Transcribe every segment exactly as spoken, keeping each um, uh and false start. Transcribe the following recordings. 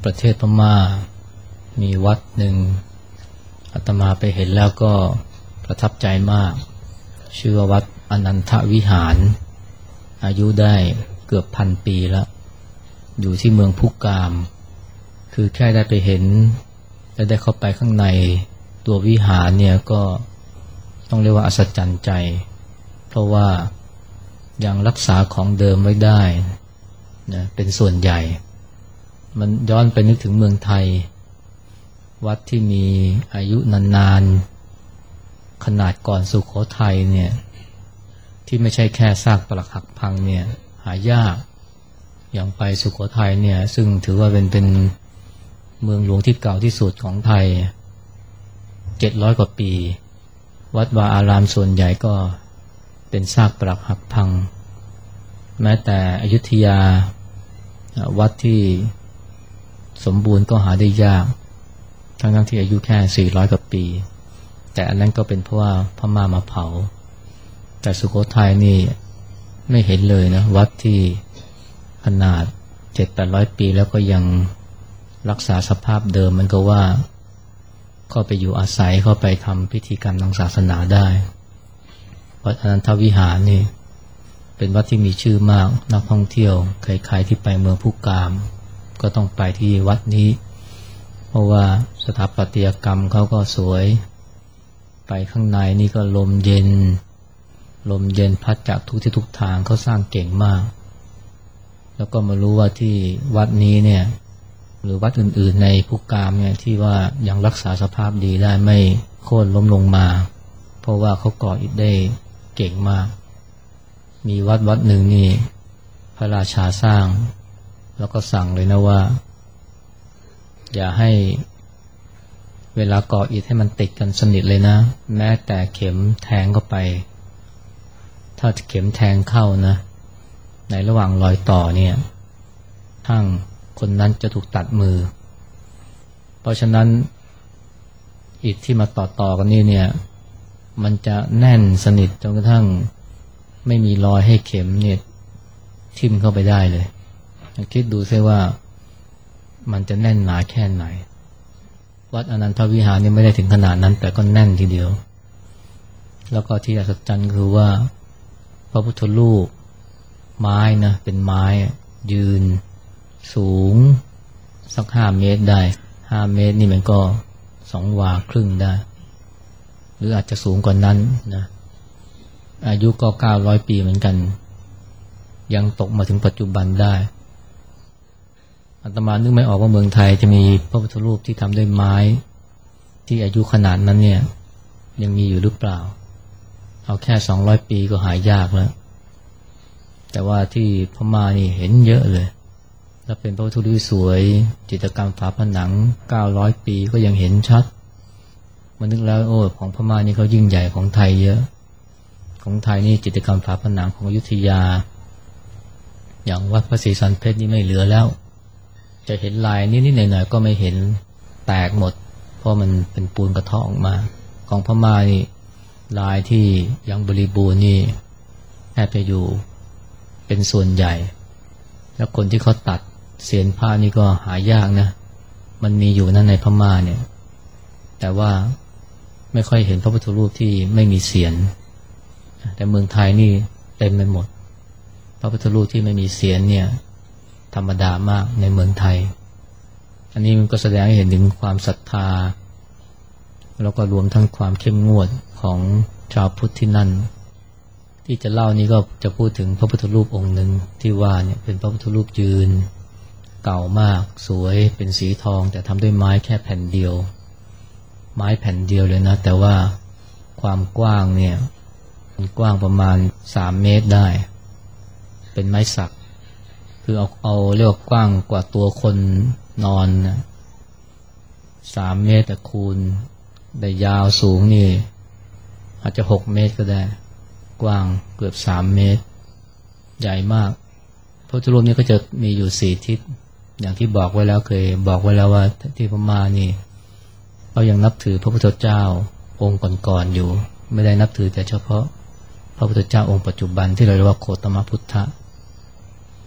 ประเทศพม่ามีวัดหนึ่งอาตมาไปเห็นแล้วก็ประทับใจมากชื่อว่าวัดอนันทวิหารอายุได้เกือบพันปีแล้วอยู่ที่เมืองพุกามคือแค่ได้ไปเห็นและได้เข้าไปข้างในตัววิหารเนี่ยก็ต้องเรียกว่าอัศจรรย์ใจเพราะว่ายังรักษาของเดิมไว้ได้นะเป็นส่วนใหญ่มันย้อนไปนึกถึงเมืองไทยวัดที่มีอายุนานๆขนาดก่อนสุโขทัยเนี่ยที่ไม่ใช่แค่ซากปรักหักพังเนี่ยหายากอย่างไปสุโขทัยเนี่ยซึ่งถือว่าเป็นเป็นเมืองหลวงที่เก่าที่สุดของไทยเจ็ดร้อยกว่าปีวัดวาอารามส่วนใหญ่ก็เป็นซากปรักหักพังแม้แต่อยุธยาวัดที่สมบูรณ์ก็หาได้ยากทั้งๆที่อายุแค่สี่ร้อยกว่าปีแต่อันนั้นก็เป็นเพราะว่าพม่ามาเผาแต่สุโขทัยนี่ไม่เห็นเลยนะวัดที่ขนาด เจ็ดถึงแปดร้อย ปีแล้วก็ยังรักษาสภาพเดิมมันก็ว่าเข้าไปอยู่อาศัยเข้าไปทำพิธีกรรมทางศาสนาได้วัดอนันทวิหารนี่เป็นวัดที่มีชื่อมากนักท่องเที่ยวใครๆที่ไปเมืองพุกามก็ต้องไปที่วัดนี้เพราะว่าสถาปัตยกรรมเขาก็สวยไปข้างในนี่ก็ลมเย็นลมเย็นพัดจากทุกที่ทุกทางเขาสร้างเก่งมากแล้วก็มารู้ว่าที่วัดนี้เนี่ยหรือวัดอื่นๆในพุกามเนี่ยที่ว่ายังรักษาสภาพดีได้ไม่โค่นล้มลงมาเพราะว่าเขาก่ออิฐได้เก่งมากมีวัดวัดหนึ่งนี่พระราชาสร้างแล้วก็สั่งเลยนะว่าอย่าให้เวลาก่ออิฐให้มันติดกันสนิทเลยนะแม้แต่เข็มแทงเข้าไปถ้าเข็มแทงเข้านะในระหว่างรอยต่อเนี่ยทั้งคนนั้นจะถูกตัดมือเพราะฉะนั้นอิฐที่มาต่อๆกันนี่เนี่ยมันจะแน่นสนิทจนกระทั่งไม่มีรอยให้เข็มเนี่ยทิ่มเข้าไปได้เลยคิดดูซิว่ามันจะแน่นหนาแค่ไหนวัดอนันทวิหารนี่ไม่ได้ถึงขนาดนั้นแต่ก็แน่นทีเดียวแล้วก็ที่อัศจรรย์คือว่าพระพุทธรูปไม้นะเป็นไม้ยืนสูงสักห้าเมตรได้ห้าเมตรนี่มันก็สองวาครึ่งได้หรืออาจจะสูงกว่านั้นนะอายุก็เก้าร้อยปีเหมือนกันยังตกมาถึงปัจจุบันได้อาตมานึกไม่ออกว่าเมืองไทยจะมีพระพุทธรูปที่ทำด้วยไม้ที่อายุขนาดนั้นเนี่ยยังมีอยู่หรือเปล่าเอาแค่สองร้อยปีก็หายากแล้วแต่ว่าที่พม่านี่เห็นเยอะเลยแล้วเป็นพระพุทธรูปสวยจิตรกรรมฝาผนังเก้าร้อยปีก็ยังเห็นชัดมันนึกแล้วโอ้ของพม่านี่เขายิ่งใหญ่ของไทยเยอะของไทยนี่จิตรกรรมฝาผนังของอยุธยาอย่างวัดพระศรีสันเพชรนี่ไม่เหลือแล้วจะเห็นลายนิดๆหน่อยๆก็ไม่เห็นแตกหมดเพราะมันเป็นปูนกระเทาะออกมาของพม่านี่ลายที่ยังบริบูรณ์นี่แทบจะอยู่เป็นส่วนใหญ่แล้วคนที่เขาตัดเสียนผ้านี่ก็หายากนะมันมีอยู่นั่นในพม่าเนี่ยแต่ว่าไม่ค่อยเห็นพระพุทธรูปที่ไม่มีเสียนแต่เมืองไทยนี่เต็มไปหมดพระพุทธรูปที่ไม่มีเสียนเนี่ยธรรมดามากในเมืองไทยอันนี้มันก็แสดงให้เห็นถึงความศรัทธาแล้วก็รวมทั้งความเข้มงวดของชาวพุทธที่นั่นที่จะเล่านี้ก็จะพูดถึงพระพุทธรูปองค์หนึ่งที่ว่าเนี่ยเป็นพระพุทธรูปยืนเก่ามากสวยเป็นสีทองแต่ทำด้วยไม้แค่แผ่นเดียวไม้แผ่นเดียวเลยนะแต่ว่าความกว้างเนี่ยมันกว้างประมาณสามเมตรได้เป็นไม้สักคือเอาเอาเรียกว่ากว้างกว่าตัวคนนอนนะสามเมตรแต่คูณได้ยาวสูงนี่อาจจะหกเมตรก็ได้กว้างเกือบสามเมตรใหญ่มากพระพุทธรูปนี้ก็จะมีอยู่สี่ทิศอย่างที่บอกไว้แล้วเคยบอกไว้แล้วว่าที่พม่านี่เขายังนับถือพระพุทธเจ้าองค์ก่อนๆอยู่ไม่ได้นับถือแต่เฉพาะพระพุทธเจ้าองค์ปัจจุบันที่เราเรียกว่าโคตมพุทธะ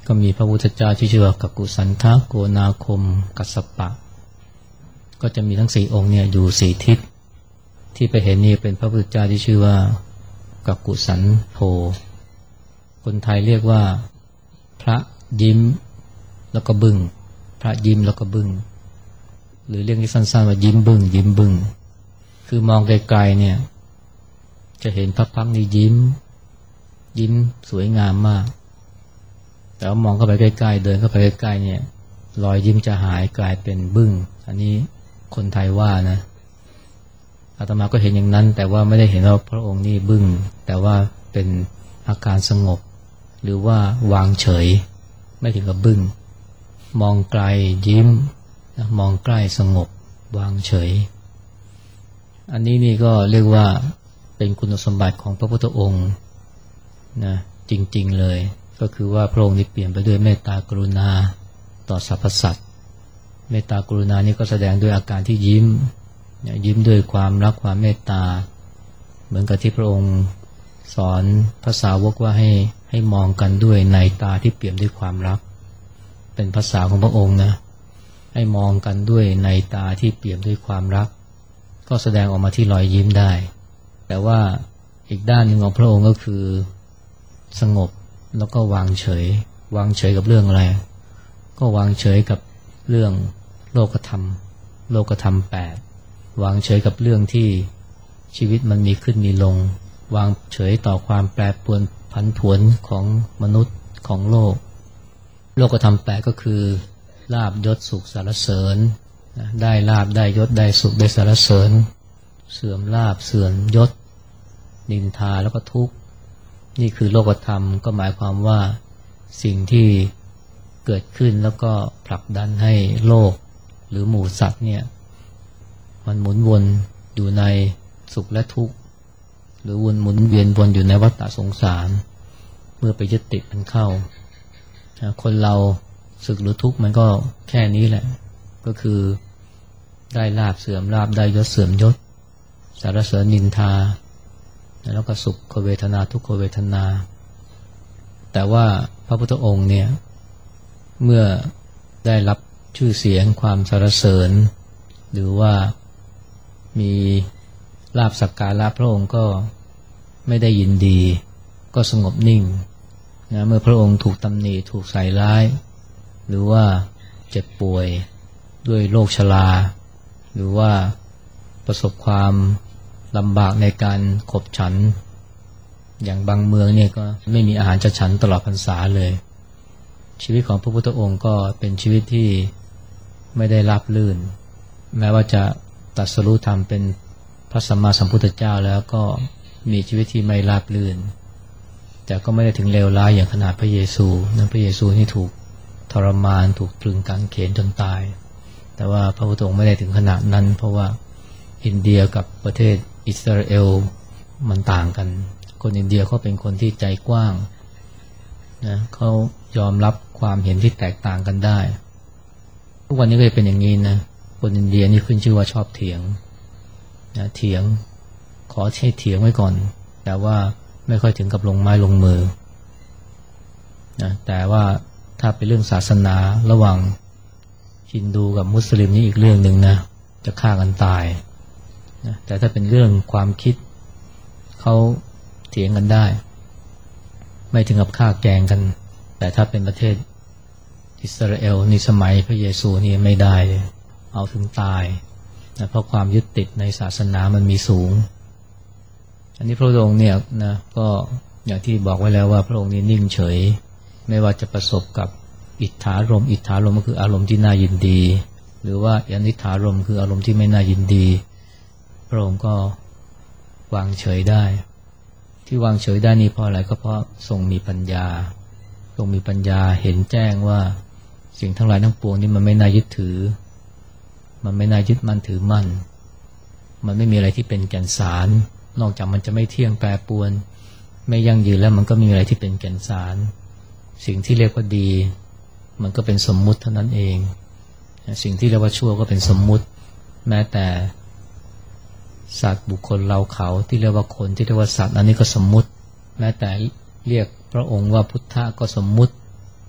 ก็มีพระพุทธเจ้าที่ชื่อว่ากักกุสันทะโกนาคมกัสสปะก็จะมีทั้งสี่องค์เนี่ยอยู่สี่ทิศที่ไปเห็นนี่เป็นพระพุทธเจ้าที่ชื่อว่ากักกุสันโธคนไทยเรียกว่าพระยิ้มแล้วก็บึ้งพระยิ้มแล้วก็บึ้งหรือเรียกสั้นๆว่ายิ้มบึ้งยิ้มบึ้งคือมองไกลๆเนี่ยจะเห็นพระพักตร์นี่ยิ้มยิ้มสวยงามมากแต่ว่ามองเข้าไปใกล้ๆเดินเข้าไปใกล้ๆเนี่ยรอยยิ้มจะหายกลายเป็นบึ้งอันนี้คนไทยว่านะอาตมาก็เห็นอย่างนั้นแต่ว่าไม่ได้เห็นว่าพระองค์นี่บึ้งแต่ว่าเป็นอาการสงบหรือว่าวางเฉยไม่ถึงกับบึ้งมองไกลยิ้มนะมองใกล้สงบวางเฉยอันนี้นี่ก็เรียกว่าเป็นคุณสมบัติของพระพุทธองค์นะจริงๆเลยก็คือว่าพระองค์นี่เปลี่ยนไปด้วยเมตตากรุณาต่อสรรพสัตว์เมตตากรุณานี่ก็แสดงด้วยอาการที่ยิ้มยิ้มด้วยความรักความเมตตาเหมือนกับที่พระองค์สอนภาษาวกว่าให้ให้มองกันด้วยในตาที่เปี่ยมด้วยความรักเป็นภาษาของพระองค์นะให้มองกันด้วยในตาที่เปี่ยมด้วยความรักก็แสดงออกมาที่รอยยิ้มได้แต่ว่าอีกด้านหนึ่งของพระองค์ก็คือสงบแล้วก็วางเฉยวางเฉยกับเรื่องอะไรก็วางเฉยกับเรื่องโลกธรรมโลกธรรมแปดวางเฉยกับเรื่องที่ชีวิตมันมีขึ้นมีลงวางเฉยต่อความแปรปรวนผันผวนของมนุษย์ของโลกโลกธรรมแปดก็คือลาภยศสุขสรรเสริญได้ลาภได้ยศได้สุขได้สรรเสริญเสื่อมลาภเสื่อมยศนินทาแล้วก็ทุกข์นี่คือโลกธรรมก็หมายความว่าสิ่งที่เกิดขึ้นแล้วก็ผลักดันให้โลกหรือหมู่สัตว์เนี่ยมันหมุนวนอยู่ในสุขและทุกข์หรือวนหมุนเวียนวนอยู่ในวัฏฏะสงสารเมื่อไปยึดติดมันเข้าคนเราสุขหรือทุกข์มันก็แค่นี้แหละก็คือได้ลาภเสื่อมลาภได้ยศเสื่อมยศสรรเสริญนินทาแล้วก็สุขเวทนาทุกขเวทนาแต่ว่าพระพุทธองค์เนี่ยเมื่อได้รับชื่อเสียงความสรรเสริญหรือว่ามีลาภสักการะพระองค์ก็ไม่ได้ยินดีก็สงบนิ่งนะเมื่อพระองค์ถูกตำหนิถูกใส่ร้ายหรือว่าเจ็บป่วยด้วยโรคชราหรือว่าประสบความลำบากในการขบฉันอย่างบางเมืองเนี่ยก็ไม่มีอาหารจะฉันตลอดพรรษาเลยชีวิตของพระพุทธองค์ก็เป็นชีวิตที่ไม่ได้ราบรื่นแม้ว่าจะตรัสรู้ธรรมเป็นพระสัมมาสัมพุทธเจ้าแล้วก็มีชีวิตที่ไม่ราบรื่นแต่ก็ไม่ได้ถึงเลวร้ายอย่างขนาดพระเยซูนั้นพระเยซูนี่ถูกทรมานถูกตรึงกางเขนจนตายแต่ว่าพระพุทธองค์ไม่ได้ถึงขนาดนั้นเพราะว่าอินเดียกับประเทศอิสราเอลมันต่างกันคนอินเดียเขาเป็นคนที่ใจกว้างนะเขายอมรับความเห็นที่แตกต่างกันได้ทุกวันนี้ก็เป็นอย่างนี้นะคนอินเดียนี่ขึ้นชื่อว่าชอบเถียงนะเถียงขอใช้เถียงไว้ก่อนแต่ว่าไม่ค่อยถึงกับลงไม้ลงมือนะแต่ว่าถ้าเป็นเรื่องศาสนาระหว่างฮินดูกับมุสลิมนี่อีกเรื่องหนึ่งนะจะฆ่ากันตายนะแต่ถ้าเป็นเรื่องความคิดเขาเถียงกันได้ไม่ถึงกับฆ่าแกล้งกันแต่ถ้าเป็นประเทศอิสราเอลในสมัยพระเยซูนี่ไม่ได้เลยเอาถึงตายนะเพราะความยึดติดในศาสนามันมีสูงอันนี้พระองค์เนี่ยนะก็อย่างที่บอกไว้แล้วว่าพระองค์นี้นิ่งเฉยไม่ว่าจะประสบกับอิทธารมณ์อิทธารมณ์ก็คืออารมณ์ที่น่ายินดีหรือว่าอนิทธารมณ์คืออารมณ์ที่ไม่น่ายินดีพระองค์ก็วางเฉยได้ที่วางเฉยได้นี่เพราะอะไรก็เพราะทรงมีปัญญาทรงมีปัญญาเห็นแจ้งว่าสิ่งทั้งหลายทั้งปวงนี่มันไม่น่ายึดถือมันไม่น่ายึดมั่นถือมั่นมันไม่มีอะไรที่เป็นแก่นสารนอกจากมันจะไม่เที่ยงแปรปรวนไม่ยั่งยืนแล้วมันก็ไม่มีอะไรที่เป็นแก่นสารสิ่งที่เรียกว่าดีมันก็เป็นสมมุติเท่านั้นเองสิ่งที่เรียกว่าชั่วก็เป็นสมมุติแม้แต่สัตว์บุคคลเราเขาที่เรียกว่าคนที่เรียกว่าสัตว์อันนี้ก็สมมุติแม้แต่เรียกพระองค์ว่าพุทธะก็สมมุติ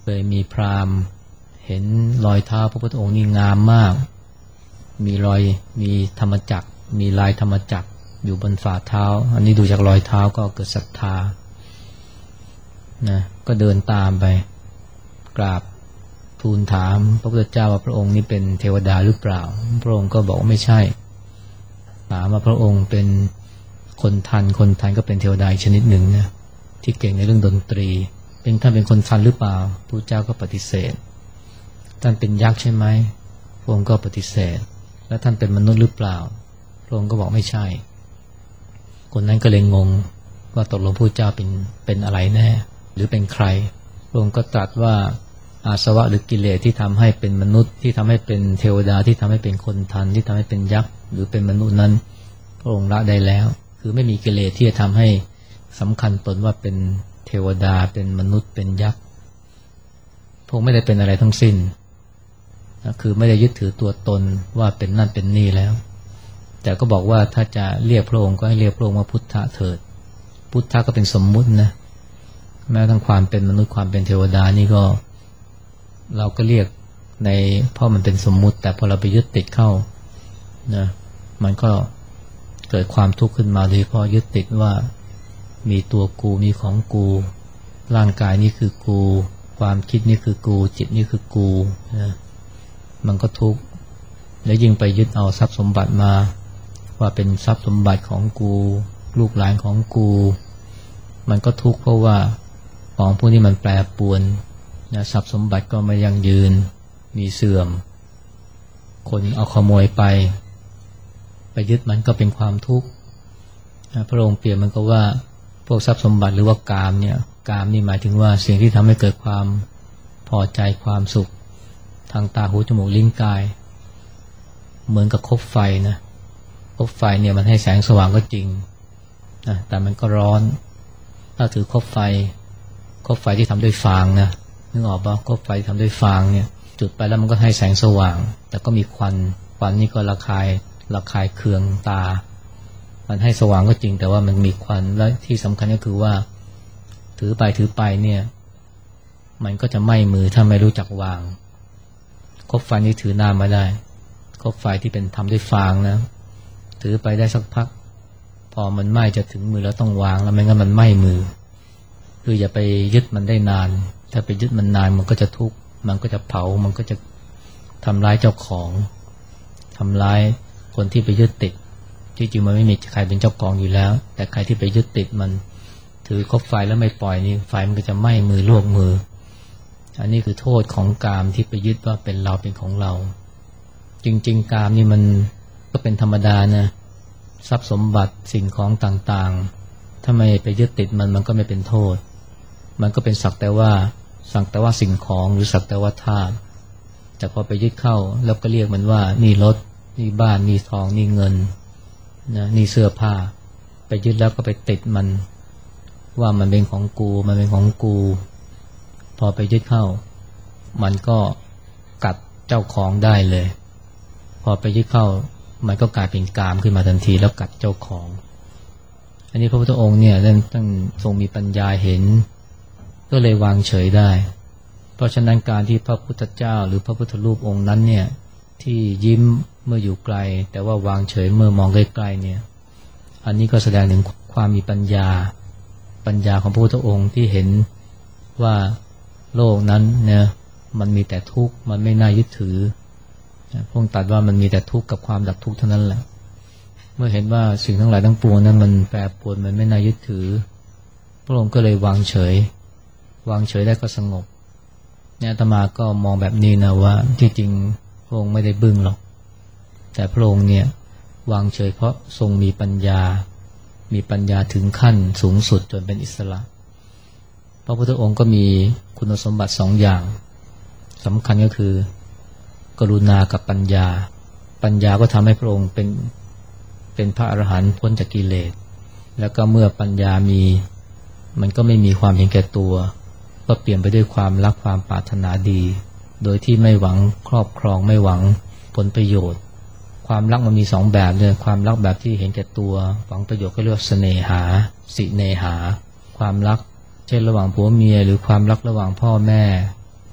เคยมีพราหมณ์เห็นรอยเท้าพระพุทธองค์นี่งามมากมีรอยมีธรรมจักรมีลายธรรมจักรอยู่บนฝ่าเท้าอันนี้ดูจากรอยเท้าก็เกิดศรัทธานะก็เดินตามไปกราบทูลถามพระพุทธเจ้าว่าพระองค์นี้เป็นเทวดาหรือเปล่าพระองค์ก็บอกว่าไม่ใช่ถามว่าพระองค์เป็นคนทันคนทันก็เป็นเทวดาชนิดหนึ่งนะที่เก่งในเรื่องดนตรีเป็นท่านเป็นคนทันหรือเปล่าพระเจ้าก็ปฏิเสธท่านเป็นยักษ์ใช่ไหมพระองค์ก็ปฏิเสธแล้วท่านเป็นมนุษย์หรือเปล่าพระองค์ก็บอกไม่ใช่คนนั้นก็เลยงงว่าตกลงพระเจ้าเป็นเป็นอะไรแน่หรือเป็นใครพระองค์ก็ตรัสว่าอาสวะหรือกิเลสที่ทำให้เป็นมนุษย์ที่ทำให้เป็นเทวดาที่ทำให้เป็นคนทันที่ทำให้เป็นยักษ์หรือเป็นมนุษย์นั้นพระองค์ละได้แล้วคือไม่มีกิเลสที่จะทำให้สำคัญตนว่าเป็นเทวดาเป็นมนุษย์เป็นยักษ์พระองค์ไม่ได้เป็นอะไรทั้งสิ้นนะคือไม่ได้ยึดถือตัวตนว่าเป็นนั่นเป็นนี่แล้วแต่ก็บอกว่าถ้าจะเรียกพระองค์ก็ให้เรียกพระองค์ว่าพุทธะเถิดพุทธะก็เป็นสมมุตินะแม้ทั้งความเป็นมนุษย์ความเป็นเทวดานี่ก็เราก็เรียกในเพราะมันเป็นสมมุติแต่พอเราไปยึดติดเข้านะมันก็เกิดความทุกข์ขึ้นมาโดยเฉพาะยึดติดว่ามีตัวกูมีของกูร่างกายนี่คือกูความคิดนี่คือกูจิตนี่คือกูนะมันก็ทุกข์แล้วยิ่งไปยึดเอาทรัพย์สมบัติมาว่าเป็นทรัพย์สมบัติของกูลูกหลานของกูมันก็ทุกข์เพราะว่าของพวกนี้มันแปรปรวนนะทรัพย์สมบัติก็ไม่ยั่งยืนมีเสื่อมคนเอาขโมยไปไปยึดมันก็เป็นความทุกข์นะพระองค์เปรียบมันก็ว่าพวกทรัพย์สมบัติหรือว่ากามเนี่ยกามนี่หมายถึงว่าสิ่งที่ทำให้เกิดความพอใจความสุขทางตาหูจมูกลิ้นกายเหมือนกับคบไฟนะคบไฟเนี่ยมันให้แสงสว่างก็จริงนะแต่มันก็ร้อนถ้าถือคบไฟคบไฟที่ทำด้วยฟางนะนึกออกป่ะคบไฟทำด้วยฟางเนี่ยจุดไปแล้วมันก็ให้แสงสว่างแต่ก็มีควันควันนี่ก็ระคายระคายเคืองตามันให้สว่างก็จริงแต่ว่ามันมีควันและที่สำคัญก็คือว่าถือไปถือไปเนี่ยมันก็จะไหม้มือถ้าไม่รู้จักวางคบไฟนี่ถือหน้ามาได้คบไฟที่เป็นทำด้วยฟางนะถือไปได้สักพักพอมันไหม้จะถึงมือแล้วต้องวางแล้วไม่งั้นมันไหม้มือคืออย่าไปยึดมันได้นานถ้าไปยึดมันนานมันก็จะทุกข์มันก็จะเผามันก็จะทำร้ายเจ้าของทำร้ายคนที่ไปยึดติดที่จริงมันไม่มีใครเป็นเจ้าของอยู่แล้วแต่ใครที่ไปยึดติดมันถือคบไฟแล้วไม่ปล่อยนี่ไฟมันก็จะไหม้มือลวกมืออันนี้คือโทษของกามที่ไปยึดว่าเป็นเราเป็นของเราจริงๆกามนี่มันก็เป็นธรรมดานะทรัพย์สมบัติสิ่งของต่างๆถ้าไม่ไปยึดติดมันมันก็ไม่เป็นโทษมันก็เป็นสักแต่ว่าสักแต่ว่าสิ่งของหรือสักแต่ว่าธาตุแต่พอไปยึดเข้าแล้วก็เรียกมันว่านี่รถนี่บ้านนี่ทองนี่เงินนะนี่เสื้อผ้าไปยึดแล้วก็ไปติดมันว่ามันเป็นของกูมันเป็นของกูพอไปยึดเข้ามันก็กัดเจ้าของได้เลยพอไปยึดเข้ามันก็กลายเป็นกามขึ้นมาทันทีแล้วกัดเจ้าของอันนี้พระพุทธองค์เนี่ยท่านต้องทรงมีปัญญาเห็นก็เลยวางเฉยได้เพราะฉะนั้นการที่พระพุทธเจ้าหรือพระพุทธรูปองค์นั้นเนี่ยที่ยิ้มเมื่ออยู่ไกลแต่ว่าวางเฉยเมื่อมองใกล้ๆเนี่ยอันนี้ก็แสดงถึงความมีปัญญาปัญญาของพระพุทธองค์ที่เห็นว่าโลกนั้นเนี่ยมันมีแต่ทุกข์มันไม่น่ายึดถือพระองค์ตรัสว่ามันมีแต่ทุกข์กับความดับทุกข์เท่านั้นแหละเมื่อเห็นว่าสิ่งทั้งหลายทั้งปวงนั้นมันแปรปรวนมันไม่น่ายึดถือพระองค์ก็เลยวางเฉยวางเฉยได้ก็สงบเนี่ยอาตมาก็มองแบบนี้นะว่าที่จริงพระองค์ไม่ได้บึ้งหรอกแต่พระองค์เนี่ยวางเฉยเพราะทรงมีปัญญามีปัญญาถึงขั้นสูงสุดจนเป็นอิสระพระพุทธองค์ก็มีคุณสมบัติสองอย่างสำคัญก็คือกรุณากับปัญญาปัญญาก็ทำให้พระองค์เป็นเป็นพระอรหันต์พ้นจากกิเลสแล้วก็เมื่อปัญญามีมันก็ไม่มีความเห็นแก่ตัวก็เปลี่ยนไปด้วยความรักความปรารถนาดีโดยที่ไม่หวังครอบครองไม่หวังผลประโยชน์ความรักมันมีสองแบบเลยความรักแบบที่เห็นแก่ตัวหวังประโยชน์ก็เรียกว่าเสน่หาสิเนหาความรักเช่นระหว่างผัวเมียหรือความรักระหว่างพ่อแม่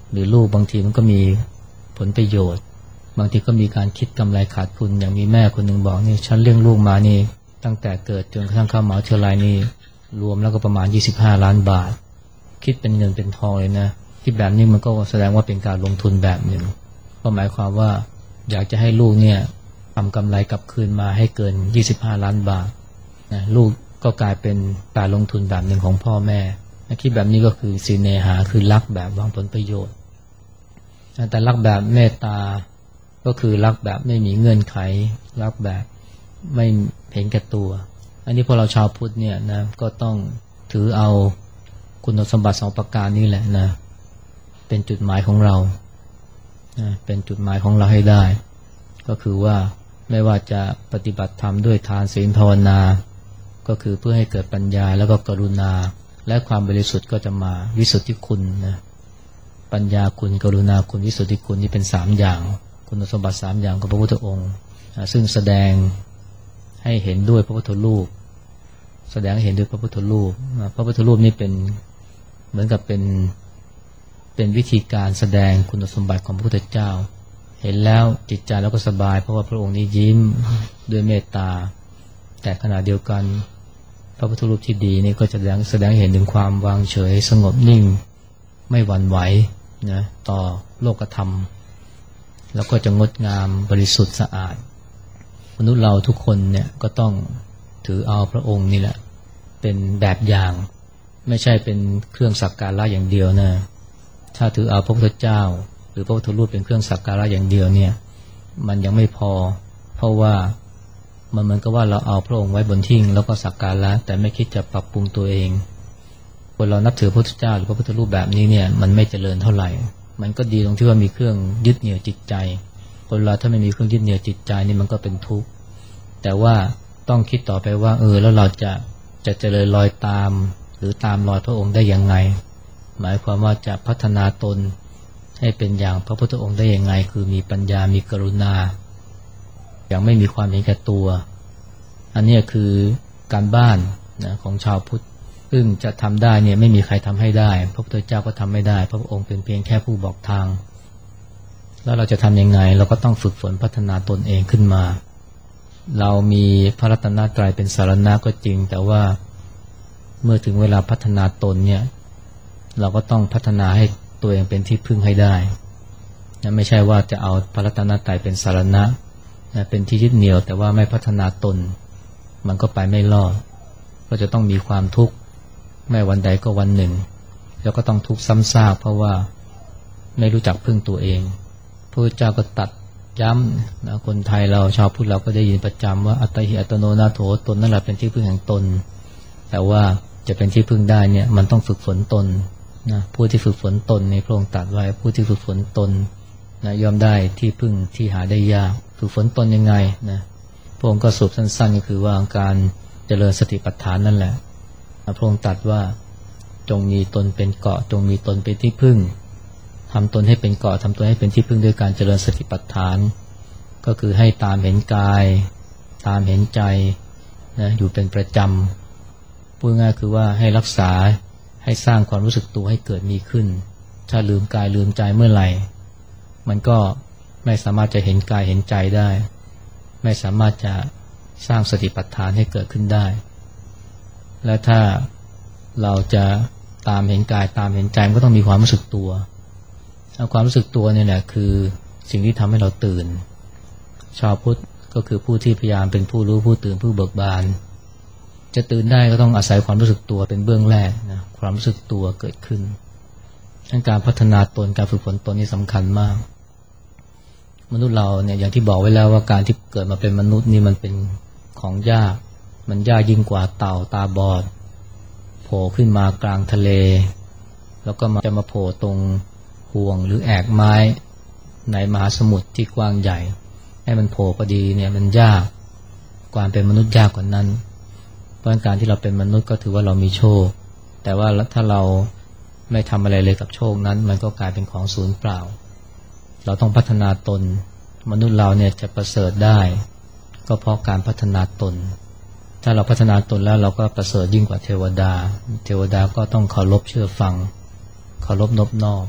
หรือลูกบางทีมันก็มีผลประโยชน์บางทีก็มีการคิดกำไรขาดทุนอย่างมีแม่คนหนึ่งบอกนี่ฉันเลี้ยงลูกมานี่ตั้งแต่เกิดจนกระทั่งเข้ามหาวิทยาลัยนี่รวมแล้วก็ประมาณยี่สิบห้าล้านบาทคิดเป็นเงินเป็นทองเลยนะที่แบบนี้มันก็แสดงว่าเป็นการลงทุนแบบหนึ่งก็หมายความว่าอยากจะให้ลูกเนี่ยทำกำไรกลับคืนมาให้เกินยี่สิบห้าล้านบาทนะลูกก็กลายเป็นการลงทุนแบบหนึ่งของพ่อแม่คิดแบบนี้ก็คือสิเนหาคือรักแบบหวังผลประโยชน์แต่รักแบบเมตตาก็คือรักแบบไม่มีเงื่อนไขรักแบบไม่เห็นแก่ตัวอันนี้พวกเราชาวพุทธเนี่ยนะก็ต้องถือเอาคุณสมบัติสองประการนี้แหละนะเป็นจุดหมายของเรานะเป็นจุดหมายของเราให้ได้ก็คือว่าไม่ว่าจะปฏิบัติธรรมด้วยทานศีลภาวนาก็คือเพื่อให้เกิดปัญญาแล้วก็กรุณาและความบริสุทธิ์ก็จะมาวิสุทธิคุณนะปัญญาคุณกรุณาคุณวิสุทธิคุณนี่เป็นสามอย่างคุณสมบัติสามอย่างของพระพุทธองค์ซึ่งแสดงให้เห็นด้วยพระพุทธรูปแสดงให้เห็นด้วยพระพุทธรูปพระพุทธรูปนี่เป็นเหมือนกับเป็นเป็นวิธีการแสดงคุณสมบัติของพระพุทธเจ้าเห็นแล้วจิตใจเราก็สบายเพราะว่าพระองค์นี้ยิ้มด้วยเมตตาแต่ขณะเดียวกันพระพุทธรูปที่ดีนี่ก็จะแสดงแสดงเห็นถึงความวางเฉยสงบนิ่งไม่หวั่นไหวนะต่อโลกธรรมแล้วก็จะงดงามบริสุทธิ์สะอาดมนุษย์เราทุกคนเนี่ยก็ต้องถือเอาพระองค์นี่แหละเป็นแบบอย่างไม่ใช่เป็นเครื่องสักการะอย่างเดียวนะถ้าถือเอาพระพุทธเจ้าหรือพระพุทธรูปเป็นเครื่องสักการะอย่างเดียวเนี่ยมันยังไม่พอเพราะว่ามันเหมือนกับว่าเราเอาพระองค์ไว้บนหิ้งแล้วก็สักการะแต่ไม่คิดจะปรับปรุงตัวเองคนเรานับถือพระพุทธเจ้าหรือพระพุทธรูปแบบนี้เนี่ยมันไม่เจริญเท่าไหร่มันก็ดีตรงที่ว่ามีเครื่องยึดเหนี่ยวจิตใจคนเราถ้าไม่มีเครื่องยึดเหนี่ยวจิตใจนี่มันก็เป็นทุกข์แต่ว่าต้องคิดต่อไปว่าเออแล้วเราจะจะเจริญรอยตามหรือตามรอยพระองค์ได้ยังไงหมายความว่าจะพัฒนาตนให้เป็นอย่างพระพุทธองค์ได้ยังไงคือมีปัญญามีกรุณาอย่างไม่มีความเห็นแก่ตัวอันนี้คือการบ้านนะของชาวพุทธซึ่งจะทำได้เนี่ยไม่มีใครทำให้ได้พระพุทธเจ้าก็ทำไม่ได้พระองค์เป็นเพียงแค่ผู้บอกทางแล้วเราจะทำยังไงเราก็ต้องฝึกฝนพัฒนาตนเองขึ้นมาเรามีพระรัตนตรัยเป็นสารณะก็จริงแต่ว่าเมื่อถึงเวลาพัฒนาตนเนี่ยเราก็ต้องพัฒนาให้ตัวเองเป็นที่พึ่งให้ได้นะไม่ใช่ว่าจะเอาพระรัตนตรัยเป็นสารณะนะเป็นที่ยึดเหนี่ยวแต่ว่าไม่พัฒนาตนมันก็ไปไม่รอดก็จะต้องมีความทุกข์ไม่วันใดก็วันหนึ่งแล้วก็ต้องทุกข์ซ้ำซากเพราะว่าไม่รู้จักพึ่งตัวเองพระพุทธเจ้าก็ตัดย้ำนะคนไทยเราชาวพุทธเราก็ได้ยินประจำว่าอัตถิอัตโนนาโถตนนั่นแหละเป็นที่พึ่งแห่งตนแต่ว่าจะเป็นที่พึ่งได้เนี่ยมันต้องฝึกฝนตนนะผู้ที่ฝึกฝนตนในพระองค์ตรัสไว้ผู้ที่ฝึกฝนตนนะย่อมได้ที่พึ่งที่หาได้ยากฝึกฝนตนยังไงนะพระองค์ก็สรุปสั้นๆก็คือว่าการเจริญสติปัฏฐานนั่นแหละพระองค์ตรัสว่าจงมีตนเป็นเกาะจงมีตนเป็นที่พึ่งทำตนให้เป็นเกาะทำตนให้เป็นที่พึ่งด้วยการเจริญสติปัฏฐานก็คือให้ตามเห็นกายตามเห็นใจนะอยู่เป็นประจำพูดง่ายคือว่าให้รักษาให้สร้างความรู้สึกตัวให้เกิดมีขึ้นถ้าลืมกายลืมใจเมื่อไหร่มันก็ไม่สามารถจะเห็นกายเห็นใจได้ไม่สามารถจะสร้างสติปัฏฐานให้เกิดขึ้นได้และถ้าเราจะตามเห็นกายตามเห็นใจมันก็ต้องมีความรู้สึกตัวความรู้สึกตัวเนี่ยแหละคือสิ่งที่ทำให้เราตื่นชาวพุทธก็คือผู้ที่พยายามเป็นผู้รู้ผู้ตื่นผู้เบิกบานจะตื่นได้ก็ต้องอาศัยความรู้สึกตัวเป็นเบื้องแรกนะความรู้สึกตัวเกิดขึ้นการพัฒนาตนการฝึกฝนตนนี่สำคัญมากมนุษย์เราเนี่ยอย่างที่บอกไว้แล้วว่าการที่เกิดมาเป็นมนุษย์นี่มันเป็นของยากมันยากยิ่งกว่าเต่าตาบอดโผล่ขึ้นมากลางทะเลแล้วก็มาจะมาโผล่ตรงห่วงหรือแอกไม้ในมหาสมุทรที่กว้างใหญ่ให้มันโผล่พอดีเนี่ยมันยากความเป็นมนุษย์ยากกว่านั้นเพราะการที่เราเป็นมนุษย์ก็ถือว่าเรามีโชคแต่ว่าถ้าเราไม่ทำอะไรเลยกับโชคนั้นมันก็กลายเป็นของสูญเปล่าเราต้องพัฒนาตนมนุษย์เราเนี่ยจะประเสริฐได้ก็เพราะการพัฒนาตนถ้าเราพัฒนาตนแล้วเราก็ประเสริฐยิ่งกว่าเทวดาเทวดาก็ต้องเคารพเชื่อฟังเคารพนอบน้อม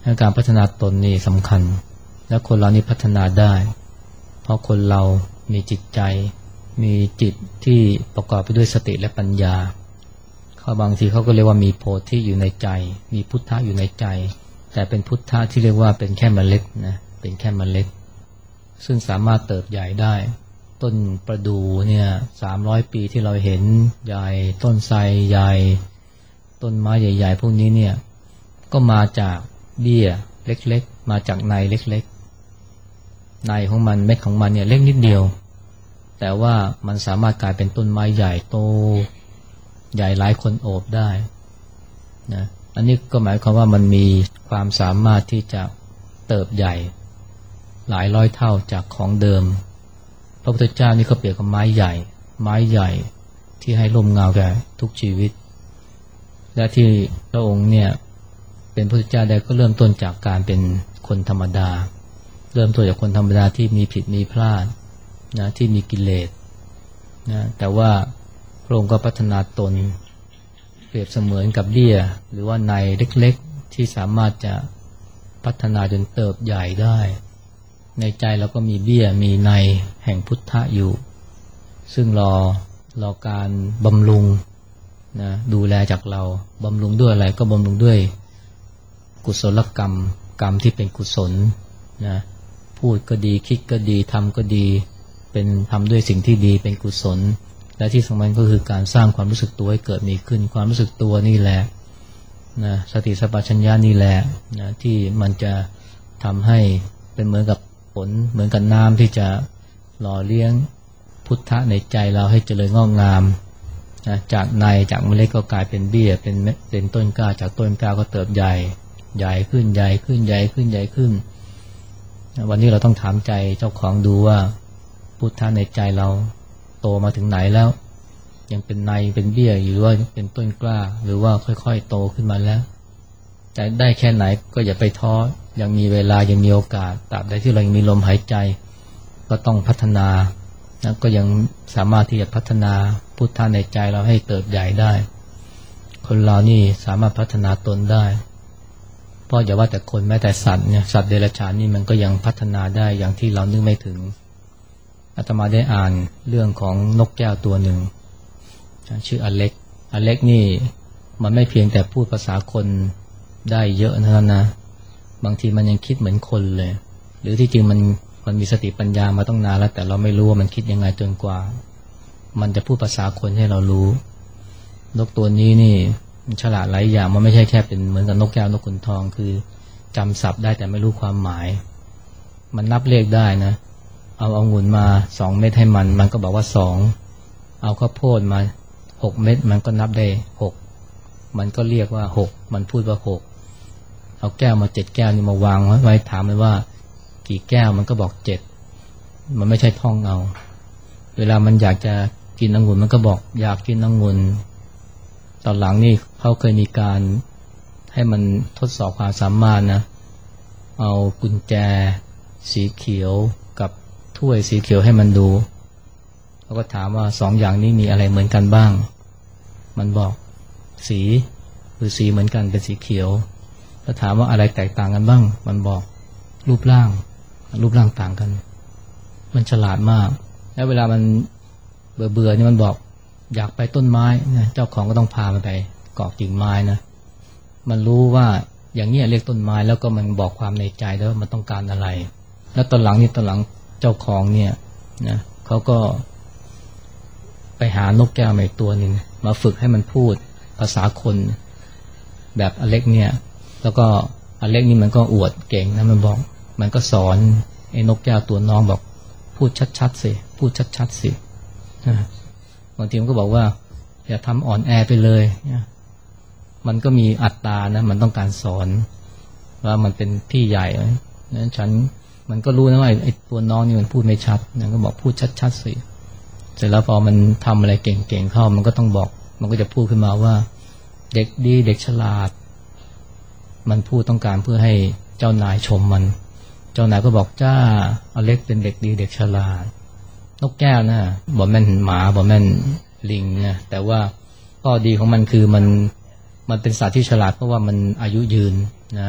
การพัฒนาตนนี่สำคัญและคนเรานี่พัฒนาได้เพราะคนเรามีจิตใจมีจิตที่ประกอบไปด้วยสติและปัญญาเขาบางทีเขาก็เรียกว่ามีโพธิอยู่ในใจมีพุทธะอยู่ในใจแต่เป็นพุทธะที่เรียกว่าเป็นแค่เมล็ดนะเป็นแค่เมล็ดซึ่งสามารถเติบใหญ่ได้ต้นประดู่เนี่ยสามร้อยปีที่เราเห็นใหญ่ต้นไทรใหญ่ต้นไม้ใหญ่ๆพวกนี้เนี่ยก็มาจากเบี้ยเล็กๆมาจากในเล็กๆในของมันเม็ดของมันเนี่ยเล็กนิดเดียวแต่ว่ามันสามารถกลายเป็นต้นไม้ใหญ่โตใหญ่หลายคนโอบได้นะอันนี้ก็หมายความว่ามันมีความสามารถที่จะเติบใหญ่หลายร้อยเท่าจากของเดิมพระพุทธเจ้านี่ก็เปรียบกับไม้ใหญ่ไม้ใหญ่ที่ให้ร่มเงาแก่ทุกชีวิตและที่พระองค์เนี่ยเป็นพระพุทธเจ้าได้ก็เริ่มต้นจากการเป็นคนธรรมดาเริ่มต้นจากคนธรรมดาที่มีผิดมีพลาดนะที่มีกิเลสนะแต่ว่าพระองค์ก็พัฒนาตนเปรียบเสมือนกับเบี้ยหรือว่าในเล็กๆที่สามารถจะพัฒนาจนเติบใหญ่ได้ในใจเราก็มีเบี้ยมีในแห่งพุทธะอยู่ซึ่งรอรอการบำรุงนะดูแลจากเราบำรุงด้วยอะไรก็บำรุงด้วยกุศลกรรมกรรมที่เป็นกุศลนะพูดก็ดีคิดก็ดีทำก็ดีเป็นทำด้วยสิ่งที่ดีเป็นกุศลและที่สำคัญก็คือการสร้างความรู้สึกตัวให้เกิดมีขึ้นความรู้สึกตัวนี่แหละนะสติสัมปชัญญะนี่แหละนะที่มันจะทำให้เป็นเหมือนกับผลเหมือนกับน้ำที่จะหล่อเลี้ยงพุทธะในใจเราให้เจริญงอกงามนะจากในจากเมล็ดก็กลายเป็นเบี้ยเป็นเป็นต้นกล้าจากต้นกล้าก็เติบใหญ่ใหญ่ขึ้นใหญ่ขึ้นใหญ่ขึ้นใหญ่ขึ้นนะวันนี้เราต้องถามใจเจ้าของดูว่าพุทธะในใจเราโตมาถึงไหนแล้วยังเป็นในเป็นเบี้ยอยู่หรือว่าเป็นต้นกล้าหรือว่าค่อยๆโตขึ้นมาแล้วแต่ได้แค่ไหนก็อย่าไปท้อยังมีเวลายังมีโอกาสตราบใดที่เรายังมีลมหายใจก็ต้องพัฒนานะก็ยังสามารถที่จะพัฒนาพุทธะในใจเราให้เติบใหญ่ได้คนเรานี่สามารถพัฒนาตนได้เพราะอย่าว่าแต่คนแม้แต่สัตว์เนี่ยสัตว์เดรัจฉานนี่มันก็ยังพัฒนาได้อย่างที่เรานึกไม่ถึงอาตมาได้อ่านเรื่องของนกแก้วตัวหนึ่งชื่ออเล็กอเล็กนี่มันไม่เพียงแต่พูดภาษาคนได้เยอะนะนะบางทีมันยังคิดเหมือนคนเลยหรือที่จริงมันมันมีสติปัญญามาต้องนานแล้วแต่เราไม่รู้ว่ามันคิดยังไงจนกว่ามันจะพูดภาษาคนให้เรารู้นกตัวนี้นี่มันฉลาดหลายอย่างมันไม่ใช่แค่เป็นเหมือนกับนกแก้วนกขุนทองคือจำศัพท์ได้แต่ไม่รู้ความหมายมันนับเลขได้นะเอาเอาองุ่นมาสองเม็ดให้มันมันก็บอกว่าสองเอาข้าวโพดมาหกเม็ดมันก็นับได้หกมันก็เรียกว่าหกมันพูดว่าหกเอาแก้วมาเจ็ดแก้วนี่มาวางไว้ถามมันว่ากี่แก้วมันก็บอกเจ็ดมันไม่ใช่ท่องเอาเวลามันอยากจะกินองุ่นมันก็บอกอยากกินองุ่นตอนหลังนี่เขาเคยมีการให้มันทดสอบความสามารถนะเอากุญแจสีเขียวกับถ้วยสีเขียวให้มันดูแล้วก็ถามว่าสองอย่างนี้มีอะไรเหมือนกันบ้างมันบอกสีคือสีเหมือนกันเป็นสีเขียวแล้วถามว่าอะไรแตกต่างกันบ้างมันบอกรูปร่างรูปร่างต่างกันมันฉลาดมากแล้วเวลามันเบื่อเบื่อนี่มันบอกอยากไปต้นไม้นะเจ้าของก็ต้องพามันไปเกาะกิ่งไม้นะมันรู้ว่าอย่างนี้เรียกต้นไม้แล้วก็มันบอกความในใจแล้วว่ามันต้องการอะไรแล้วตอนหลังนี่ตอนหลังเจ้าของเนี่ยนะเขาก็ไปหานกแก้วใหม่ตัวหนึ่งมาฝึกให้มันพูดภาษาคนแบบอเล็กเนี่ยแล้วก็อเล็กนี่มันก็อวดเก่งนะมันบอกมันก็สอนไอ้นกแก้วตัวน้องบอกพูดชัดๆสิพูดชัดๆสิบางทีมันก็บอกว่าอย่าทำอ่อนแอไปเลยมันก็มีอัตตานะมันต้องการสอนว่ามันเป็นพี่ใหญ่นั้นฉันมันก็รู้นะว่าไอ้ตัวน้องนี่มันพูดไม่ชัดมันก็บอกพูดชัดๆสิเสร็จแล้วพอมันทำอะไรเก่งๆเข้ามันก็ต้องบอกมันก็จะพูดขึ้นมาว่าเด็กดีเด็กฉลาดมันพูดต้องการเพื่อให้เจ้านายชมมันเจ้านายก็บอกจ้าอเล็กเป็นเด็กดีเด็กฉลาดนกแก้วนะบอกแม่นหมาบอกแม่นลิงนะแต่ว่าข้อดีของมันคือมันมันเป็นสัตว์ที่ฉลาดเพราะว่ามันอายุยืนนะ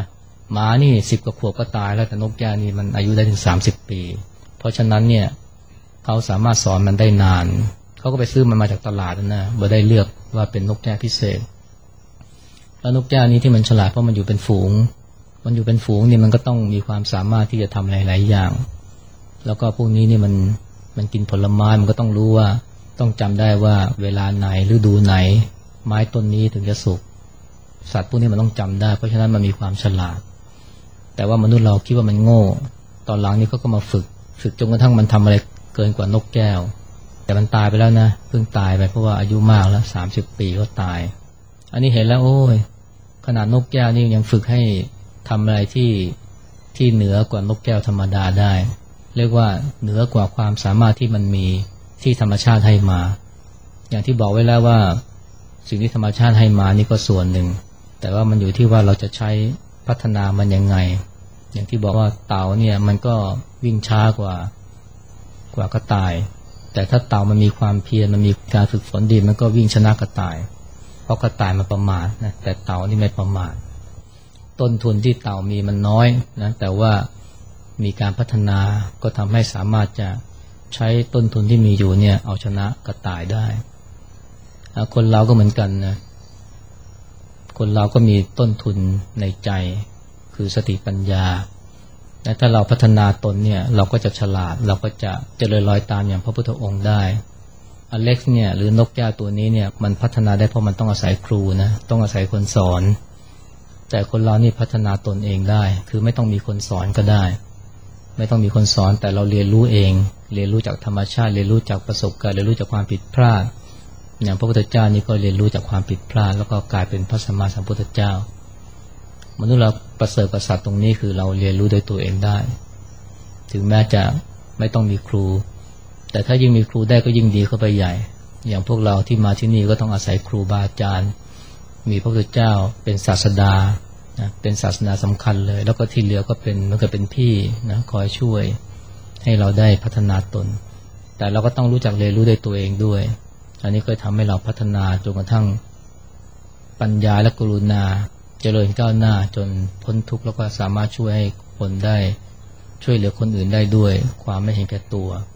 หมานี่สิบกว่าขวบก็ตายแล้วแต่นกแก้วนี่มันอายุได้ถึงสามสิบปีเพราะฉะนั้นเนี่ยเขาสามารถสอนมันได้นานเขาก็ไปซื้อมันมาจากตลาดนะบ่ได้เลือกว่าเป็นนกแก้วพิเศษแล้วนกแก้วนี้ที่มันฉลาดเพราะมันอยู่เป็นฝูงมันอยู่เป็นฝูงนี่มันก็ต้องมีความสามารถที่จะทำหลายๆอย่างแล้วก็พวกนี้นี่มันมันกินผลไม้มันก็ต้องรู้ว่าต้องจำได้ว่าเวลาไหนฤดูไหนไม้ต้นนี้ถึงจะสุกสัตว์พวกนี้มันต้องจำได้เพราะฉะนั้นมันมีความฉลาดแต่ว่ามนุษย์เราคิดว่ามันโง่ตอนหลังนี้เขาก็มาฝึกฝึกจนกระทั่งมันทำอะไรเกินกว่านกแก้วแต่มันตายไปแล้วนะเพิ่งตายไปเพราะว่าอายุมากแล้วสามสิบปีก็ตายอันนี้เห็นแล้วโอ้ยขนาดนกแก้วนี่ยังฝึกให้ทำอะไรที่ที่เหนือกว่านกแก้วธรรมดาได้เรียกว่าเหนือกว่าความสามารถที่มันมีที่ธรรมชาติให้มาอย่างที่บอกไว้แล้วว่าสิ่งที่ธรรมชาติให้มานี่ก็ส่วนหนึ่งแต่ว่ามันอยู่ที่ว่าเราจะใช้พัฒนามันยังไงอย่างที่บอกว่าเต่าเนี่ยมันก็วิ่งช้ากว่ากว่ากระต่ายแต่ถ้าเต่ามันมีความเพียรมันมีการฝึกฝนดีมันก็วิ่งชนะกระต่ายเพราะกระต่ายมันประมาทนะแต่เต่านี่ไม่ประมาทต้นทุนที่เต่ามีมันน้อยนะแต่ว่ามีการพัฒนาก็ทำให้สามารถจะใช้ต้นทุนที่มีอยู่เนี่ยเอาชนะกระต่ายได้คนเราก็เหมือนกันนะคนเราก็มีต้นทุนในใจคือสติปัญญาและถ้าเราพัฒนาตนเนี่ยเราก็จะฉลาดเราก็จะเจริญรอยตามอย่างพระพุทธองค์ได้อเล็กซ์เนี่ยหรือนกแก้วตัวนี้เนี่ยมันพัฒนาได้เพราะมันต้องอาศัยครูนะต้องอาศัยคนสอนแต่คนเรานี่พัฒนาตนเองได้คือไม่ต้องมีคนสอนก็ได้ไม่ต้องมีคนสอนแต่เราเรียนรู้เองเรียนรู้จากธรรมชาติเรียนรู้จากประสบการณ์เรียนรู้จากความผิดพลาดอย่างพระพุทธเจ้านี่ก็เรียนรู้จากความผิดพลาดแล้วก็กลายเป็นพระสัมมาสัมพุทธเจ้ามนุษย์เราประเสริฐกว่าสัตว์ตรงนี้คือเราเรียนรู้โดยตัวเองได้ถึงแม้จะไม่ต้องมีครูแต่ถ้ายิ่งมีครูได้ก็ยิ่งดีเข้าไปใหญ่อย่างพวกเราที่มาที่นี่ก็ต้องอาศัยครูบาอาจารย์มีพระพุทธเจ้าเป็นศาสดานะเป็นศาสนาสำคัญเลยแล้วก็ที่เหลือก็เป็นมันก็เป็นพี่นะคอยช่วยให้เราได้พัฒนาตนแต่เราก็ต้องรู้จักเรียนรู้ด้วยตัวเองด้วยอันนี้ก็ทำให้เราพัฒนาจนกระทั่งปัญญาและกรุณาเจริญก้าวหน้าจนพ้นทุกข์แล้วก็สามารถช่วยให้คนได้ช่วยเหลือคนอื่นได้ด้วยความไม่เห็นแก่ตัว